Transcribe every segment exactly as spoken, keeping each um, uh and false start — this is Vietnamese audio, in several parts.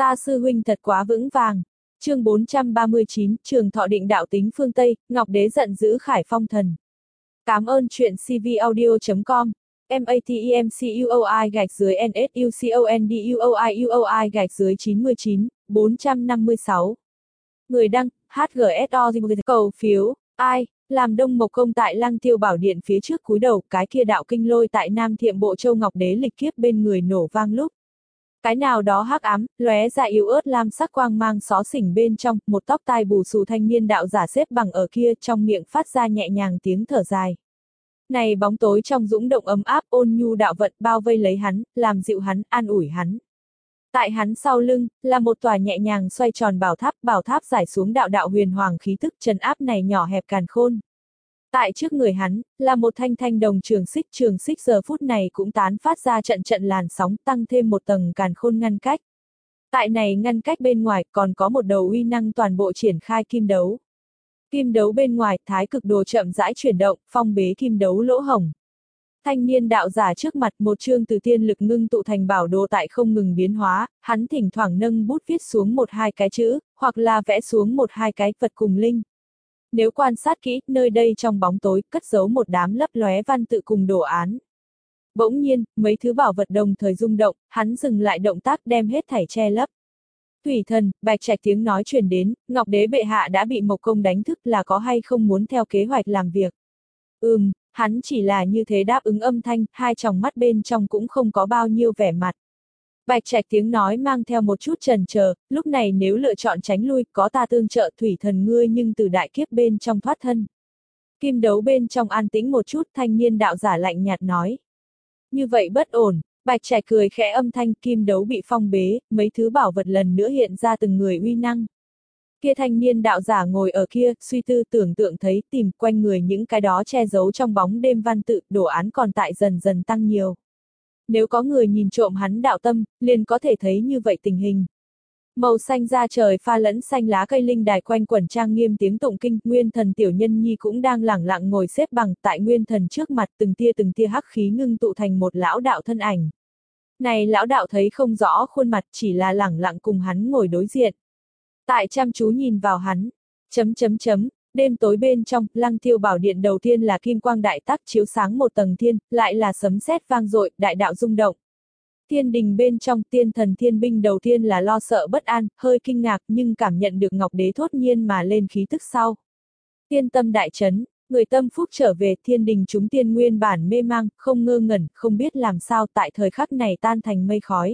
Ta sư huynh thật quá vững vàng. Chương bốn trăm ba mươi chín, Trường Thọ Định Đạo Tính Phương Tây, Ngọc Đế giận dữ Khải Phong Thần. Cảm ơn truyện cvaudio chấm com. matemcuoi gạch dưới nsucconduoi gạch dưới chín mươi chín, bốn trăm năm mươi sáu. Người đăng, hát giê ét o cầu phiếu, ai, làm Đông Mộc Công tại Lăng Tiêu Bảo Điện phía trước cúi đầu, cái kia đạo kinh lôi tại Nam Thiệm Bộ Châu Ngọc Đế lịch kiếp bên người nổ vang lúc. Cái nào đó hắc ám, lóe ra yếu ớt lam sắc quang mang xó xỉnh bên trong, một tóc tai bù xù thanh niên đạo giả xếp bằng ở kia, trong miệng phát ra nhẹ nhàng tiếng thở dài. Này bóng tối trong dũng động ấm áp ôn nhu đạo vận bao vây lấy hắn, làm dịu hắn, an ủi hắn. Tại hắn sau lưng, là một tòa nhẹ nhàng xoay tròn bảo tháp, bảo tháp giải xuống đạo đạo huyền hoàng khí tức trấn áp này nhỏ hẹp càn khôn. Tại trước người hắn, là một thanh thanh đồng trường xích, trường xích giờ phút này cũng tán phát ra trận trận làn sóng, tăng thêm một tầng càn khôn ngăn cách. Tại này ngăn cách bên ngoài, còn có một đầu uy năng toàn bộ triển khai kim đấu. Kim đấu bên ngoài, thái cực đồ chậm rãi chuyển động, phong bế kim đấu lỗ hổng. Thanh niên đạo giả trước mặt một chương từ tiên lực ngưng tụ thành bảo đồ tại không ngừng biến hóa, hắn thỉnh thoảng nâng bút viết xuống một hai cái chữ, hoặc là vẽ xuống một hai cái vật cùng linh. Nếu quan sát kỹ, nơi đây trong bóng tối, cất giấu một đám lấp lóe văn tự cùng đồ án. Bỗng nhiên, mấy thứ bảo vật đồng thời rung động, hắn dừng lại động tác đem hết thảy che lấp. Thủy thần, Bạch Trạch tiếng nói truyền đến, Ngọc Đế bệ hạ đã bị Mộc Công đánh thức là có hay không muốn theo kế hoạch làm việc. Ừm, hắn chỉ là như thế đáp ứng âm thanh, hai tròng mắt bên trong cũng không có bao nhiêu vẻ mặt. Bạch Trạch tiếng nói mang theo một chút chần chờ, lúc này nếu lựa chọn tránh lui, có ta tương trợ thủy thần ngươi nhưng từ đại kiếp bên trong thoát thân. Kim đấu bên trong an tĩnh một chút, thanh niên đạo giả lạnh nhạt nói. Như vậy bất ổn, Bạch Trạch cười khẽ âm thanh, kim đấu bị phong bế, mấy thứ bảo vật lần nữa hiện ra từng người uy năng. Kia thanh niên đạo giả ngồi ở kia, suy tư tưởng tượng thấy, tìm quanh người những cái đó che giấu trong bóng đêm văn tự, đồ án còn tại dần dần tăng nhiều. Nếu có người nhìn trộm hắn đạo tâm, liền có thể thấy như vậy tình hình. Màu xanh da trời pha lẫn xanh lá cây linh đài quanh quẩn trang nghiêm tiếng tụng kinh, nguyên thần tiểu nhân nhi cũng đang lẳng lặng ngồi xếp bằng tại nguyên thần trước mặt, từng tia từng tia hắc khí ngưng tụ thành một lão đạo thân ảnh. Này lão đạo thấy không rõ khuôn mặt, chỉ là lẳng lặng cùng hắn ngồi đối diện. Tại chăm chú nhìn vào hắn, chấm chấm chấm, đêm tối bên trong, Lăng Tiêu Bảo Điện đầu tiên là kim quang đại tác chiếu sáng một tầng thiên, lại là sấm sét vang dội, đại đạo rung động. Thiên đình bên trong, tiên thần thiên binh đầu tiên là lo sợ bất an, hơi kinh ngạc nhưng cảm nhận được Ngọc Đế thốt nhiên mà lên khí tức sau. Tiên tâm đại chấn, người tâm phúc trở về, thiên đình chúng tiên nguyên bản mê mang, không ngơ ngẩn, không biết làm sao tại thời khắc này tan thành mây khói.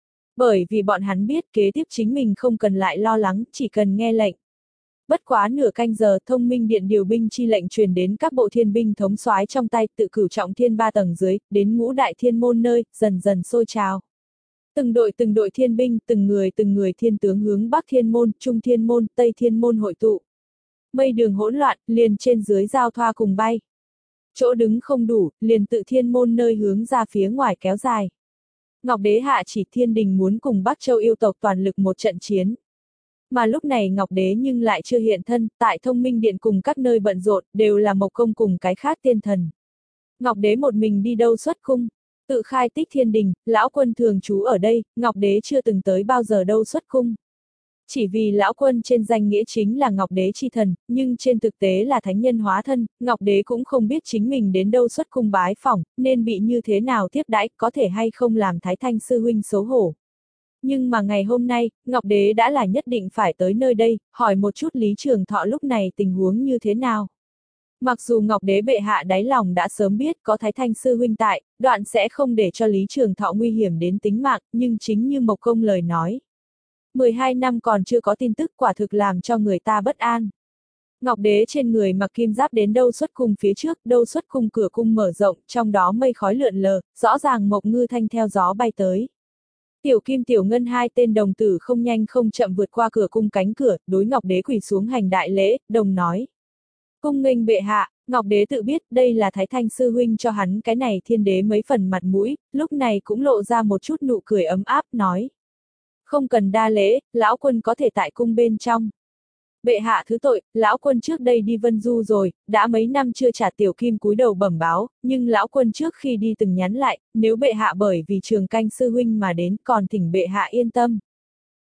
Bởi vì bọn hắn biết kế tiếp chính mình không cần lại lo lắng, chỉ cần nghe lệnh. Bất quá nửa canh giờ, thông minh điện điều binh chi lệnh truyền đến các bộ thiên binh thống soái trong tay, tự cửu trọng thiên ba tầng dưới, đến ngũ đại thiên môn nơi, dần dần sôi trào. Từng đội từng đội thiên binh, từng người từng người thiên tướng hướng Bắc Thiên môn, Trung Thiên môn, Tây Thiên môn hội tụ. Mây đường hỗn loạn, liền trên dưới giao thoa cùng bay. Chỗ đứng không đủ, liền tự thiên môn nơi hướng ra phía ngoài kéo dài. Ngọc Đế hạ chỉ thiên đình muốn cùng Bắc Châu yêu tộc toàn lực một trận chiến. Mà lúc này Ngọc Đế nhưng lại chưa hiện thân, tại thông minh điện cùng các nơi bận rộn, đều là Mộc Công cùng cái khác tiên thần. Ngọc Đế một mình đi đâu xuất cung, tự khai tích thiên đình, lão quân thường trú ở đây, Ngọc Đế chưa từng tới bao giờ đâu xuất cung. Chỉ vì lão quân trên danh nghĩa chính là Ngọc Đế chi thần, nhưng trên thực tế là thánh nhân hóa thân, Ngọc Đế cũng không biết chính mình đến đâu xuất cung bái phỏng, nên bị như thế nào tiếp đãi, có thể hay không làm Thái Thanh sư huynh xấu hổ. Nhưng mà ngày hôm nay, Ngọc Đế đã là nhất định phải tới nơi đây, hỏi một chút Lý Trường Thọ lúc này tình huống như thế nào. Mặc dù Ngọc Đế bệ hạ đáy lòng đã sớm biết có Thái Thanh sư huynh tại, đoạn sẽ không để cho Lý Trường Thọ nguy hiểm đến tính mạng, nhưng chính như Mộc Công lời nói. mười hai năm còn chưa có tin tức quả thực làm cho người ta bất an. Ngọc Đế trên người mặc kim giáp đến đâu xuất cung phía trước, đâu xuất cung cửa cung mở rộng, trong đó mây khói lượn lờ, rõ ràng Mộc Ngư Thanh theo gió bay tới. Tiểu Kim Tiểu Ngân hai tên đồng tử không nhanh không chậm vượt qua cửa cung cánh cửa, đối Ngọc Đế quỳ xuống hành đại lễ, đồng nói. Cung nghênh bệ hạ, Ngọc Đế tự biết đây là Thái Thanh sư huynh cho hắn cái này thiên đế mấy phần mặt mũi, lúc này cũng lộ ra một chút nụ cười ấm áp, nói. Không cần đa lễ, lão quân có thể tại cung bên trong. Bệ hạ thứ tội, lão quân trước đây đi Vân Du rồi, đã mấy năm chưa trả Tiểu Kim cúi đầu bẩm báo, nhưng lão quân trước khi đi từng nhắn lại, nếu bệ hạ bởi vì Trường Canh sư huynh mà đến, còn thỉnh bệ hạ yên tâm.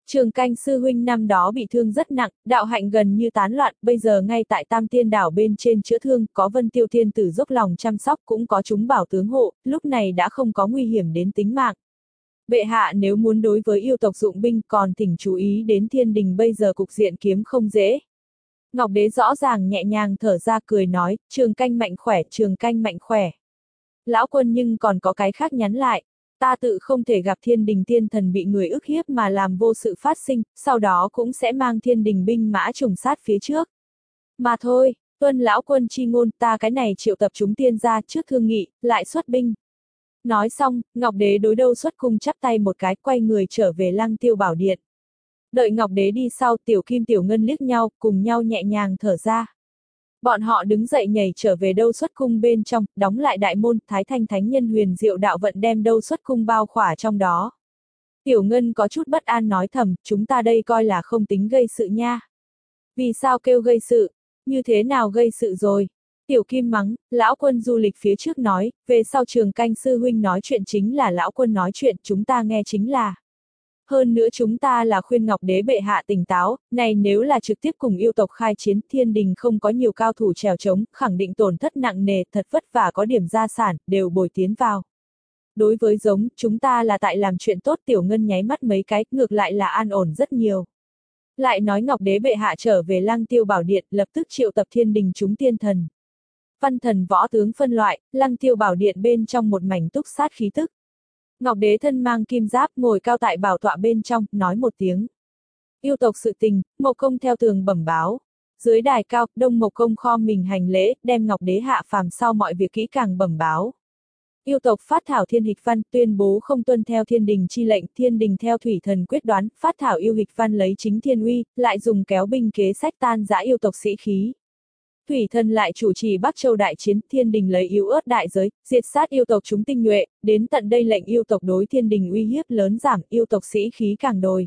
Trường Canh sư huynh năm đó bị thương rất nặng, đạo hạnh gần như tán loạn, bây giờ ngay tại Tam Tiên đảo bên trên chữa thương, có Vân Tiêu Thiên tử dốc lòng chăm sóc, cũng có chúng bảo tướng hộ, lúc này đã không có nguy hiểm đến tính mạng. Bệ hạ nếu muốn đối với yêu tộc dụng binh, còn thỉnh chú ý đến thiên đình bây giờ cục diện kiếm không dễ. Ngọc Đế rõ ràng nhẹ nhàng thở ra cười nói, Trường Canh mạnh khỏe, Trường Canh mạnh khỏe. Lão quân nhưng còn có cái khác nhắn lại. Ta tự không thể gặp thiên đình tiên thần bị người ức hiếp mà làm vô sự phát sinh, sau đó cũng sẽ mang thiên đình binh mã trùng sát phía trước. Mà thôi, tuân lão quân chi ngôn, ta cái này triệu tập chúng tiên ra trước thương nghị, lại xuất binh. Nói xong, Ngọc Đế đối đâu xuất cung chắp tay một cái, quay người trở về Lăng Tiêu Bảo Điện. Đợi Ngọc Đế đi sau, Tiểu Kim Tiểu Ngân liếc nhau, cùng nhau nhẹ nhàng thở ra. Bọn họ đứng dậy nhảy trở về đâu xuất cung bên trong, đóng lại đại môn, Thái Thanh Thánh Nhân huyền diệu đạo vận đem đâu xuất cung bao khỏa trong đó. Tiểu Ngân có chút bất an nói thầm, chúng ta đây coi là không tính gây sự nha. Vì sao kêu gây sự? Như thế nào gây sự rồi? Tiểu Kim mắng, lão quân du lịch phía trước nói, về sau Trường Canh sư huynh nói chuyện chính là lão quân nói chuyện, chúng ta nghe chính là. Hơn nữa chúng ta là khuyên Ngọc Đế bệ hạ tỉnh táo, này nếu là trực tiếp cùng yêu tộc khai chiến, thiên đình không có nhiều cao thủ trèo trống, khẳng định tổn thất nặng nề, thật vất vả có điểm gia sản, đều bồi tiến vào. Đối với giống, chúng ta là tại làm chuyện tốt. Tiểu Ngân nháy mắt mấy cái, ngược lại là an ổn rất nhiều. Lại nói Ngọc Đế bệ hạ trở về Lăng Tiêu Bảo Điện, lập tức triệu tập thiên đình chúng tiên thần. Văn thần võ tướng phân loại, Lăng Tiêu Bảo Điện bên trong một mảnh túc sát khí tức. Ngọc Đế thân mang kim giáp ngồi cao tại bảo tọa bên trong, nói một tiếng. Yêu tộc sự tình, Mộc Công theo tường bẩm báo. Dưới đài cao, Đông Mộc Công kho mình hành lễ, đem Ngọc Đế hạ phàm sau mọi việc kỹ càng bẩm báo. Yêu tộc phát thảo thiên hịch văn, tuyên bố không tuân theo thiên đình chi lệnh, thiên đình theo thủy thần quyết đoán, phát thảo yêu hịch văn lấy chính thiên uy, lại dùng kéo binh kế sách tan rã yêu tộc sĩ khí. Thủy thần lại chủ trì Bắc Châu đại chiến, thiên đình lấy yếu ớt đại giới, diệt sát yêu tộc chúng tinh nhuệ, đến tận đây lệnh yêu tộc đối thiên đình uy hiếp lớn giảm, yêu tộc sĩ khí càng đồi.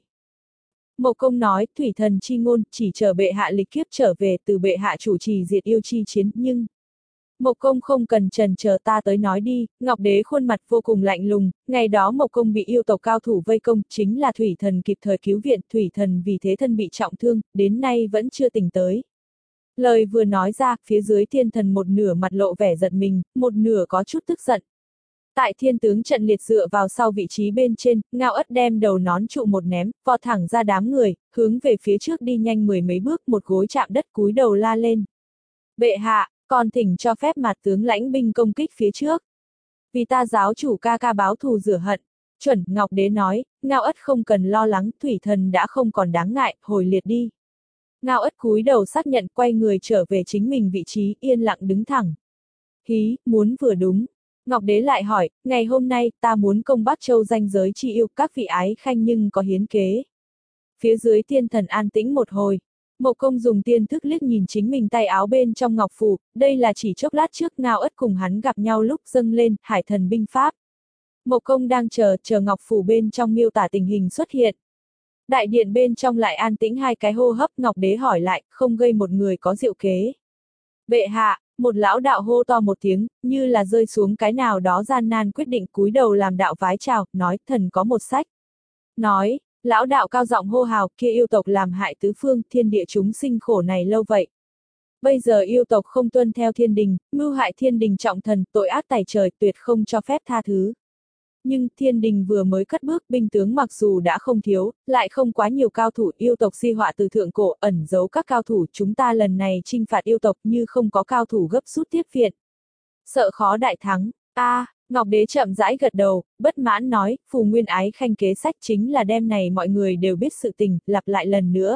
Mộc Công nói, thủy thần chi ngôn, chỉ chờ bệ hạ lịch kiếp trở về, từ bệ hạ chủ trì diệt yêu chi chiến, nhưng... Mộc Công không cần trần chờ, ta tới nói đi. Ngọc Đế khuôn mặt vô cùng lạnh lùng, ngày đó Mộc Công bị yêu tộc cao thủ vây công, chính là thủy thần kịp thời cứu viện, thủy thần vì thế thân bị trọng thương, đến nay vẫn chưa tỉnh tới. Lời vừa nói ra, phía dưới thiên thần một nửa mặt lộ vẻ giận mình, một nửa có chút tức giận. Tại thiên tướng trận liệt dựa vào sau vị trí bên trên, Ngao Ất đem đầu nón trụ một ném, vọt thẳng ra đám người, hướng về phía trước đi nhanh mười mấy bước, một gối chạm đất cúi đầu la lên. Bệ hạ, còn thỉnh cho phép mặt tướng lãnh binh công kích phía trước. Vì ta giáo chủ ca ca báo thù rửa hận. Chuẩn, Ngọc Đế nói, Ngao Ất không cần lo lắng, thủy thần đã không còn đáng ngại, hồi liệt đi. Ngao Ất cúi đầu xác nhận, quay người trở về chính mình vị trí, yên lặng đứng thẳng. Hí, muốn vừa đúng. Ngọc Đế lại hỏi, ngày hôm nay, ta muốn công Bắc Châu danh giới chi yêu, các vị ái khanh nhưng có hiến kế. Phía dưới tiên thần an tĩnh một hồi. Mộc Công dùng tiên thức liếc nhìn chính mình tay áo bên trong ngọc phù, đây là chỉ chốc lát trước Ngao Ất cùng hắn gặp nhau lúc dâng lên, hải thần binh pháp. Mộc Công đang chờ, chờ ngọc phù bên trong miêu tả tình hình xuất hiện. Đại điện bên trong lại an tĩnh hai cái hô hấp, Ngọc Đế hỏi lại, không gây một người có diệu kế. Bệ hạ, một lão đạo hô to một tiếng, như là rơi xuống cái nào đó gian nan quyết định, cúi đầu làm đạo vái chào, nói, thần có một sách. Nói, lão đạo cao giọng hô hào, kia yêu tộc làm hại tứ phương, thiên địa chúng sinh khổ này lâu vậy. Bây giờ yêu tộc không tuân theo thiên đình, mưu hại thiên đình trọng thần, tội ác tày trời, tuyệt không cho phép tha thứ. Nhưng thiên đình vừa mới cất bước, binh tướng mặc dù đã không thiếu, lại không quá nhiều cao thủ, yêu tộc di họa từ thượng cổ, ẩn giấu các cao thủ, chúng ta lần này chinh phạt yêu tộc như không có cao thủ gấp rút tiếp viện. Sợ khó đại thắng. A, à, Ngọc Đế chậm rãi gật đầu, bất mãn nói, phù nguyên ái khanh kế sách chính là đêm này mọi người đều biết sự tình, lặp lại lần nữa.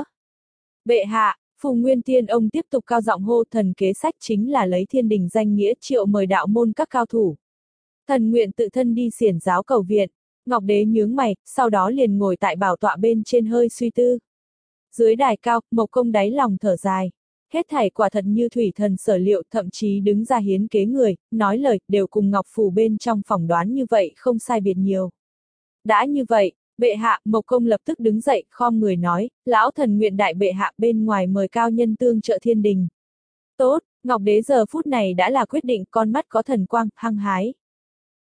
Bệ hạ, phù nguyên tiên ông tiếp tục cao giọng hô, thần kế sách chính là lấy thiên đình danh nghĩa triệu mời đạo môn các cao thủ. Thần nguyện tự thân đi xiển giáo cầu viện. Ngọc Đế nhướng mày, sau đó liền ngồi tại bảo tọa bên trên hơi suy tư. Dưới đài cao, Mộc Công đáy lòng thở dài. Hết thảy quả thật như thủy thần sở liệu, thậm chí đứng ra hiến kế người, nói lời, đều cùng Ngọc Phù bên trong phỏng đoán như vậy, không sai biệt nhiều. Đã như vậy, bệ hạ, Mộc Công lập tức đứng dậy, khom người nói, lão thần nguyện đại bệ hạ bên ngoài mời cao nhân tương trợ thiên đình. Tốt, Ngọc Đế giờ phút này đã là quyết định, con mắt có thần quang, hăng hái.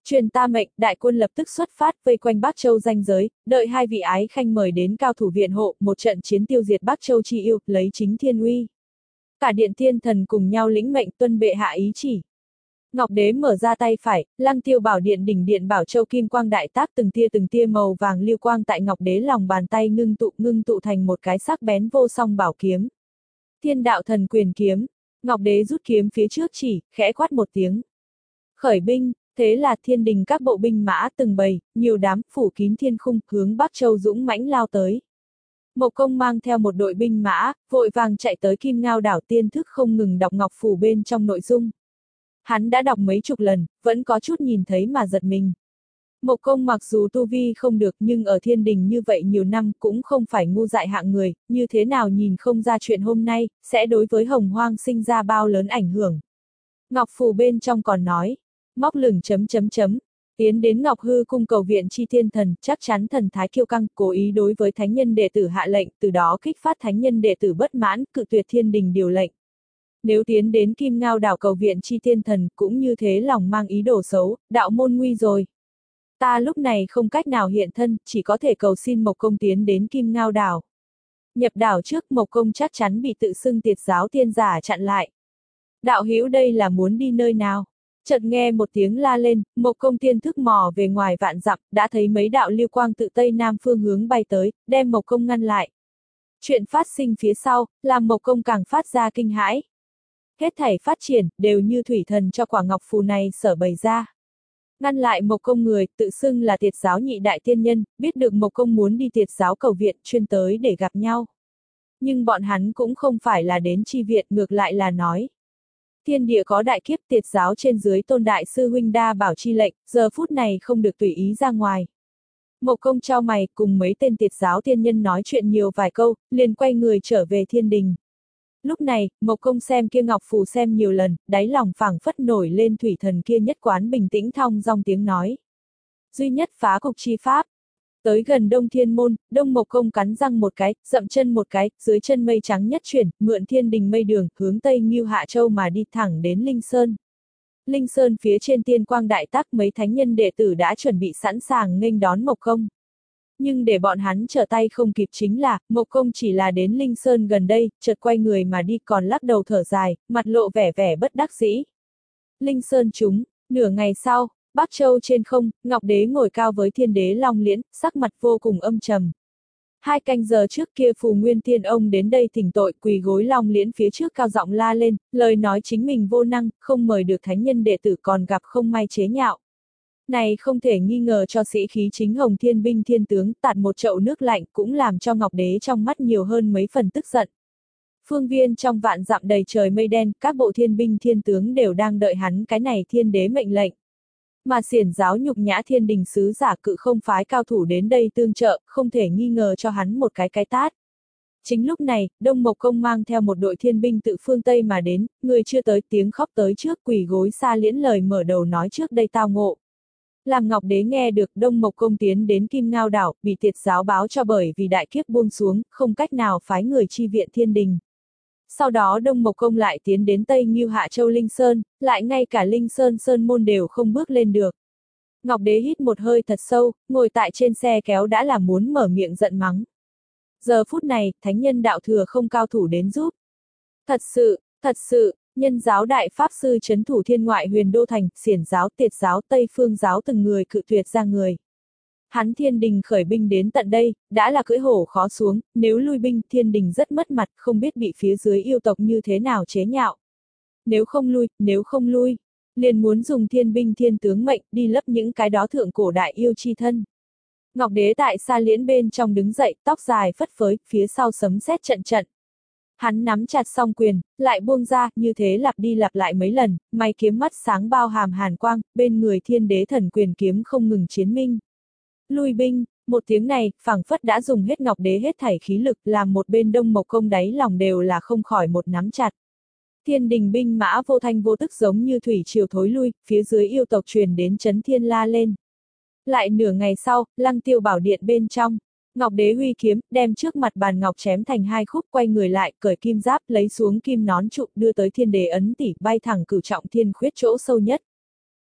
Truyền ta mệnh, đại quân lập tức xuất phát vây quanh Bắc Châu ranh giới, đợi hai vị ái khanh mời đến cao thủ viện hộ, một trận chiến tiêu diệt Bắc Châu chi yêu, lấy chính thiên uy. Cả điện thiên thần cùng nhau lĩnh mệnh tuân bệ hạ ý chỉ. Ngọc Đế mở ra tay phải, Lăng Tiêu Bảo Điện đỉnh điện Bảo Châu kim quang đại tác từng tia từng tia màu vàng lưu quang tại Ngọc Đế lòng bàn tay ngưng tụ ngưng tụ thành một cái sắc bén vô song bảo kiếm. Thiên đạo thần quyền kiếm. Ngọc Đế rút kiếm phía trước chỉ, khẽ quát một tiếng. Khởi binh, thế là thiên đình các bộ binh mã từng bầy, nhiều đám, phủ kín thiên khung, hướng Bắc Châu dũng mãnh lao tới. Mộc Công mang theo một đội binh mã, vội vàng chạy tới Kim Ngao đảo tiên thức không ngừng đọc ngọc phủ bên trong nội dung. Hắn đã đọc mấy chục lần, vẫn có chút nhìn thấy mà giật mình. Mộc Công mặc dù tu vi không được nhưng ở thiên đình như vậy nhiều năm cũng không phải ngu dại hạng người, như thế nào nhìn không ra chuyện hôm nay, sẽ đối với Hồng Hoang sinh ra bao lớn ảnh hưởng. Ngọc phù bên trong còn nói, móc lửng chấm chấm chấm, tiến đến Ngọc Hư cung cầu viện chi thiên thần, chắc chắn thần thái kiêu căng, cố ý đối với thánh nhân đệ tử hạ lệnh, từ đó kích phát thánh nhân đệ tử bất mãn, cự tuyệt thiên đình điều lệnh. Nếu tiến đến Kim Ngao đảo cầu viện chi thiên thần cũng như thế lòng mang ý đồ xấu, đạo môn nguy rồi. Ta lúc này không cách nào hiện thân, chỉ có thể cầu xin Mộc Công tiến đến Kim Ngao đảo. Nhập đảo trước Mộc Công chắc chắn bị tự xưng tiệt giáo tiên giả chặn lại. Đạo hữu đây là muốn đi nơi nào? Chợt nghe một tiếng la lên, Mộc Công tiên thức mò về ngoài vạn dặm, đã thấy mấy đạo lưu quang tự tây nam phương hướng bay tới, đem Mộc Công ngăn lại. Chuyện phát sinh phía sau, làm Mộc Công càng phát ra kinh hãi. Hết thảy phát triển, đều như thủy thần cho quả ngọc phù này sở bày ra. Ngăn lại Mộc Công người, tự xưng là tiệt giáo nhị đại tiên nhân, biết được Mộc Công muốn đi tiệt giáo cầu viện, chuyên tới để gặp nhau. Nhưng bọn hắn cũng không phải là đến chi viện, ngược lại là nói. Thiên địa có đại kiếp, tiệt giáo trên dưới tôn đại sư huynh đa bảo chi lệnh, giờ phút này không được tùy ý ra ngoài. Mộc Công trao mày, cùng mấy tên tiệt giáo tiên nhân nói chuyện nhiều vài câu, liền quay người trở về thiên đình. Lúc này, Mộc Công xem kia ngọc phù xem nhiều lần, đáy lòng phảng phất nổi lên thủy thần kia nhất quán bình tĩnh thong dong tiếng nói. Duy nhất phá cục chi pháp. Tới gần Đông Thiên Môn, Đông Mộc Công cắn răng một cái, dậm chân một cái, dưới chân mây trắng nhất chuyển, mượn thiên đình mây đường, hướng Tây Ngưu Hạ Châu mà đi thẳng đến Linh Sơn. Linh Sơn phía trên tiên quang đại tác mấy thánh nhân đệ tử đã chuẩn bị sẵn sàng nghênh đón Mộc Công. Nhưng để bọn hắn trở tay không kịp chính là, Mộc Công chỉ là đến Linh Sơn gần đây, chợt quay người mà đi còn lắc đầu thở dài, mặt lộ vẻ vẻ bất đắc dĩ. Linh Sơn chúng, nửa ngày sau, Bắc Châu trên không, Ngọc Đế ngồi cao với Thiên Đế Long Liễn, sắc mặt vô cùng âm trầm. Hai canh giờ trước kia Phù Nguyên Thiên ông đến đây thỉnh tội, quỳ gối Long Liễn phía trước cao giọng la lên, lời nói chính mình vô năng, không mời được thánh nhân đệ tử còn gặp không may chế nhạo. Này không thể nghi ngờ cho sĩ khí chính Hồng Thiên binh thiên tướng tạt một chậu nước lạnh cũng làm cho Ngọc Đế trong mắt nhiều hơn mấy phần tức giận. Phương viên trong vạn dặm đầy trời mây đen, các bộ thiên binh thiên tướng đều đang đợi hắn cái này thiên đế mệnh lệnh. Mà xiển giáo nhục nhã thiên đình sứ giả cự không phái cao thủ đến đây tương trợ, không thể nghi ngờ cho hắn một cái cái tát. Chính lúc này, Đông Mộc Công mang theo một đội thiên binh tự phương Tây mà đến, người chưa tới tiếng khóc tới trước quỳ gối xa liễn lời mở đầu nói trước đây tao ngộ. Làm Ngọc Đế nghe được Đông Mộc Công tiến đến Kim Ngao đảo, bị tiệt giáo báo cho bởi vì đại kiếp buông xuống, không cách nào phái người chi viện thiên đình. Sau đó Đông Mộc Công lại tiến đến Tây Ngưu Hạ Châu Linh Sơn, lại ngay cả Linh Sơn Sơn môn đều không bước lên được. Ngọc Đế hít một hơi thật sâu, ngồi tại trên xe kéo đã là muốn mở miệng giận mắng. Giờ phút này, thánh nhân đạo thừa không cao thủ đến giúp. Thật sự, thật sự, nhân giáo đại pháp sư trấn thủ thiên ngoại huyền đô thành, xiển giáo, tiệt giáo, tây phương giáo từng người cự tuyệt ra người. Hắn thiên đình khởi binh đến tận đây, đã là cưỡi hổ khó xuống, nếu lui binh thiên đình rất mất mặt, không biết bị phía dưới yêu tộc như thế nào chế nhạo. Nếu không lui, nếu không lui, liền muốn dùng thiên binh thiên tướng mệnh đi lấp những cái đó thượng cổ đại yêu chi thân. Ngọc Đế tại xa liễn bên trong đứng dậy, tóc dài phất phới, phía sau sấm sét trận trận. Hắn nắm chặt song quyền, lại buông ra, như thế lặp đi lặp lại mấy lần, mày kiếm mắt sáng bao hàm hàn quang, bên người thiên đế thần quyền kiếm không ngừng chiến minh. Lui binh, một tiếng này, phảng phất đã dùng hết Ngọc Đế hết thảy khí lực, làm một bên Đông Mộc Công đáy lòng đều là không khỏi một nắm chặt. Thiên đình binh mã vô thanh vô tức giống như thủy triều thối lui, phía dưới yêu tộc truyền đến chấn thiên la lên. Lại nửa ngày sau, Lăng Tiêu Bảo Điện bên trong, Ngọc Đế huy kiếm, đem trước mặt bàn ngọc chém thành hai khúc, quay người lại, cởi kim giáp, lấy xuống kim nón trụ, đưa tới thiên đế ấn tỷ, bay thẳng cửu trọng thiên khuyết chỗ sâu nhất.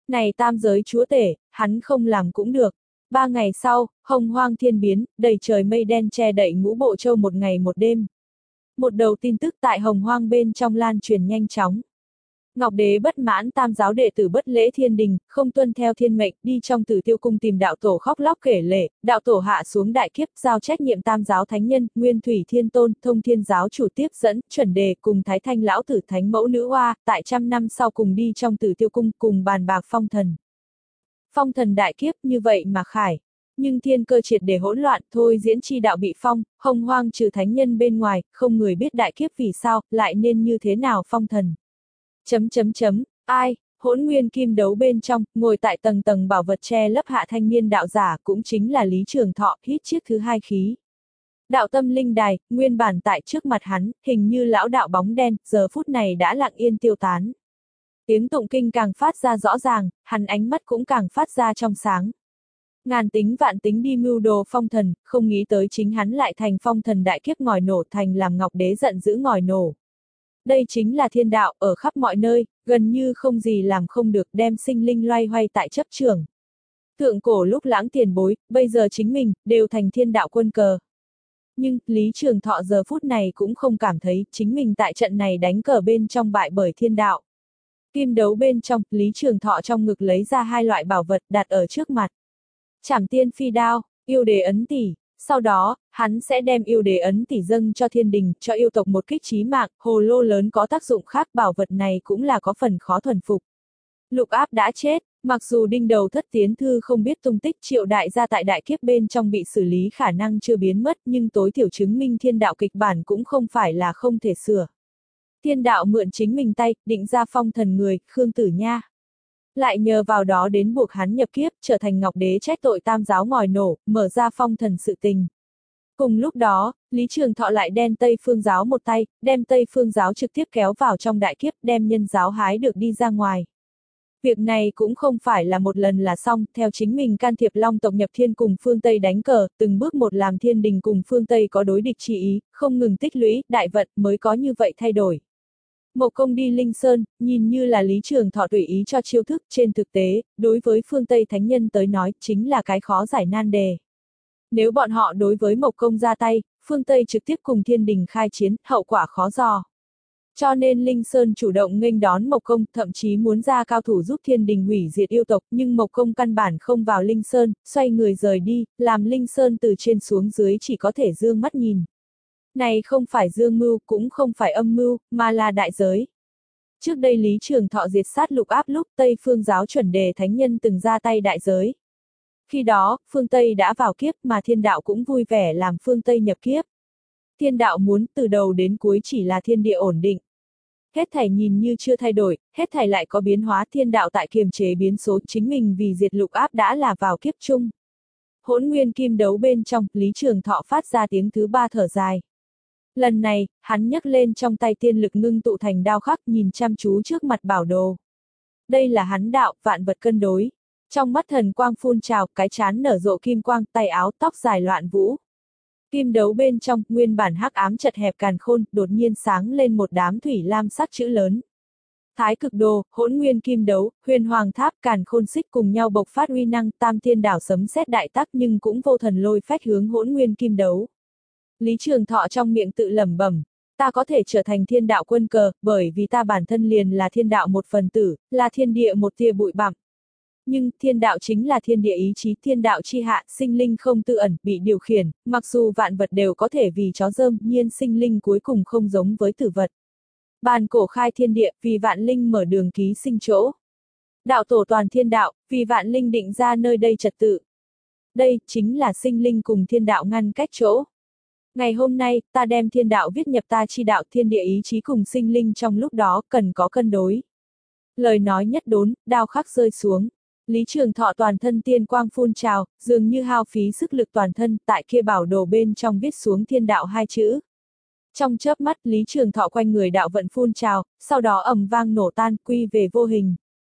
Này tam giới chúa tể, hắn không làm cũng được. Ba ngày sau, hồng hoang thiên biến, đầy trời mây đen che đậy ngũ bộ châu một ngày một đêm. Một đầu tin tức tại hồng hoang bên trong lan truyền nhanh chóng. Ngọc Đế bất mãn tam giáo đệ tử bất lễ thiên đình, không tuân theo thiên mệnh, đi trong Tử Tiêu cung tìm đạo tổ khóc lóc kể lể, đạo tổ hạ xuống đại kiếp, giao trách nhiệm tam giáo thánh nhân, Nguyên Thủy Thiên Tôn, Thông Thiên giáo chủ tiếp dẫn, chuẩn đề cùng Thái Thanh lão tử thánh mẫu nữ oa, tại trăm năm sau cùng đi trong Tử Tiêu cung, cùng bàn bạc phong thần. Phong thần đại kiếp như vậy mà khải. Nhưng thiên cơ triệt để hỗn loạn, thôi diễn chi đạo bị phong, hồng hoang trừ thánh nhân bên ngoài, không người biết đại kiếp vì sao, lại nên như thế nào phong thần. Chấm chấm chấm, ai, hỗn nguyên kim đấu bên trong, ngồi tại tầng tầng bảo vật che lấp hạ thanh niên đạo giả cũng chính là Lý Trường Thọ, hít chiếc thứ hai khí. Đạo tâm linh đài, nguyên bản tại trước mặt hắn, hình như lão đạo bóng đen, giờ phút này đã lặng yên tiêu tán. Tiếng tụng kinh càng phát ra rõ ràng, hắn ánh mắt cũng càng phát ra trong sáng. Ngàn tính vạn tính đi mưu đồ phong thần, không nghĩ tới chính hắn lại thành phong thần đại kiếp ngòi nổ, thành làm Ngọc Đế giận dữ ngòi nổ. Đây chính là thiên đạo, ở khắp mọi nơi, gần như không gì làm không được, đem sinh linh loay hoay tại chấp trường. Thượng cổ lúc lãng tiền bối, bây giờ chính mình, đều thành thiên đạo quân cờ. Nhưng, Lý Trường Thọ giờ phút này cũng không cảm thấy, chính mình tại trận này đánh cờ bên trong bại bởi thiên đạo. Kim đấu bên trong, Lý Trường Thọ trong ngực lấy ra hai loại bảo vật đặt ở trước mặt. Trảm tiên phi đao, yêu đế ấn tỷ. Sau đó, hắn sẽ đem yêu đế ấn tỷ dâng cho thiên đình, cho yêu tộc một kích chí mạng, hồ lô lớn có tác dụng khác, bảo vật này cũng là có phần khó thuần phục. Lục Áp đã chết, mặc dù đinh đầu thất tiến thư không biết tung tích, Triệu đại gia tại đại kiếp bên trong bị xử lý khả năng chưa biến mất, nhưng tối thiểu chứng minh thiên đạo kịch bản cũng không phải là không thể sửa. Thiên đạo mượn chính mình tay, định ra phong thần người, Khương Tử Nha. Lại nhờ vào đó đến buộc hắn nhập kiếp, trở thành Ngọc Đế trách tội tam giáo ngòi nổ, mở ra phong thần sự tình. Cùng lúc đó, Lý Trường Thọ lại đen Tây Phương giáo một tay, đem Tây Phương giáo trực tiếp kéo vào trong đại kiếp, đem nhân giáo hái được đi ra ngoài. Việc này cũng không phải là một lần là xong, theo chính mình can thiệp Long tộc nhập thiên cùng phương Tây đánh cờ, từng bước một làm thiên đình cùng phương Tây có đối địch chi ý, không ngừng tích lũy, đại vận mới có như vậy thay đổi. Mộc Công đi Linh Sơn, nhìn như là Lý Trường Thọ tùy ý cho chiêu thức, trên thực tế, đối với phương Tây thánh nhân tới nói, chính là cái khó giải nan đề. Nếu bọn họ đối với Mộc Công ra tay, phương Tây trực tiếp cùng thiên đình khai chiến, hậu quả khó dò. Cho nên Linh Sơn chủ động nghênh đón Mộc Công, thậm chí muốn ra cao thủ giúp thiên đình hủy diệt yêu tộc, nhưng Mộc Công căn bản không vào Linh Sơn, xoay người rời đi, làm Linh Sơn từ trên xuống dưới chỉ có thể dương mắt nhìn. Này không phải dương mưu, cũng không phải âm mưu, mà là đại giới. Trước đây Lý Trường Thọ diệt sát Lục Áp lúc Tây Phương giáo chuẩn đề thánh nhân từng ra tay đại giới. Khi đó, phương Tây đã vào kiếp mà thiên đạo cũng vui vẻ làm phương Tây nhập kiếp. Thiên đạo muốn từ đầu đến cuối chỉ là thiên địa ổn định. Hết thảy nhìn như chưa thay đổi, hết thảy lại có biến hóa, thiên đạo tại kiềm chế biến số, chính mình vì diệt Lục Áp đã là vào kiếp chung. Hỗn nguyên kim đấu bên trong, Lý Trường Thọ phát ra tiếng thứ ba thở dài. Lần này, hắn nhấc lên trong tay tiên lực ngưng tụ thành đao khắc, nhìn chăm chú trước mặt bảo đồ. Đây là hắn đạo, vạn vật cân đối. Trong mắt thần quang phun trào, cái chán nở rộ kim quang, tay áo tóc dài loạn vũ. Kim đấu bên trong, nguyên bản hắc ám chật hẹp càn khôn, đột nhiên sáng lên một đám thủy lam sắc chữ lớn. Thái cực đồ, hỗn nguyên kim đấu, huyền hoàng tháp, càn khôn xích cùng nhau bộc phát uy năng, tam thiên đảo sấm sét đại tắc nhưng cũng vô thần lôi phách hướng hỗn nguyên kim đấu. Lý Trường Thọ trong miệng tự lẩm bẩm, ta có thể trở thành thiên đạo quân cờ, bởi vì ta bản thân liền là thiên đạo một phần tử, là thiên địa một tia bụi bặm. Nhưng, thiên đạo chính là thiên địa ý chí, thiên đạo chi hạ, sinh linh không tự ẩn, bị điều khiển, mặc dù vạn vật đều có thể vì chó dơm, nhiên sinh linh cuối cùng không giống với tử vật. Bàn cổ khai thiên địa, vì vạn linh mở đường ký sinh chỗ. Đạo tổ toàn thiên đạo, vì vạn linh định ra nơi đây trật tự. Đây, chính là sinh linh cùng thiên đạo ngăn cách chỗ. Ngày hôm nay, ta đem thiên đạo viết nhập ta chi đạo, thiên địa ý chí cùng sinh linh trong lúc đó, cần có cân đối. Lời nói nhất đốn, đao khắc rơi xuống. Lý Trường Thọ toàn thân tiên quang phun trào, dường như hao phí sức lực toàn thân, tại kia bảo đồ bên trong viết xuống thiên đạo hai chữ. Trong chớp mắt, Lý Trường Thọ quanh người đạo vận phun trào, sau đó ầm vang nổ tan, quy về vô hình.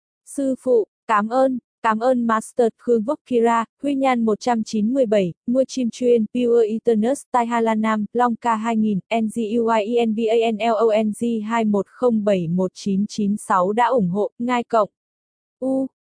Sư phụ, cảm ơn, cảm ơn Master Khương Vốc Kira, Huy Nhan một trăm chín mươi bảy, Ngôi Chim Chuyên, Pure Eternus, Tai Halanam, Long K hai nghìn, N G U I E N V A N L O N G hai một không bảy một chín chín sáu đã ủng hộ, ngai cộng. U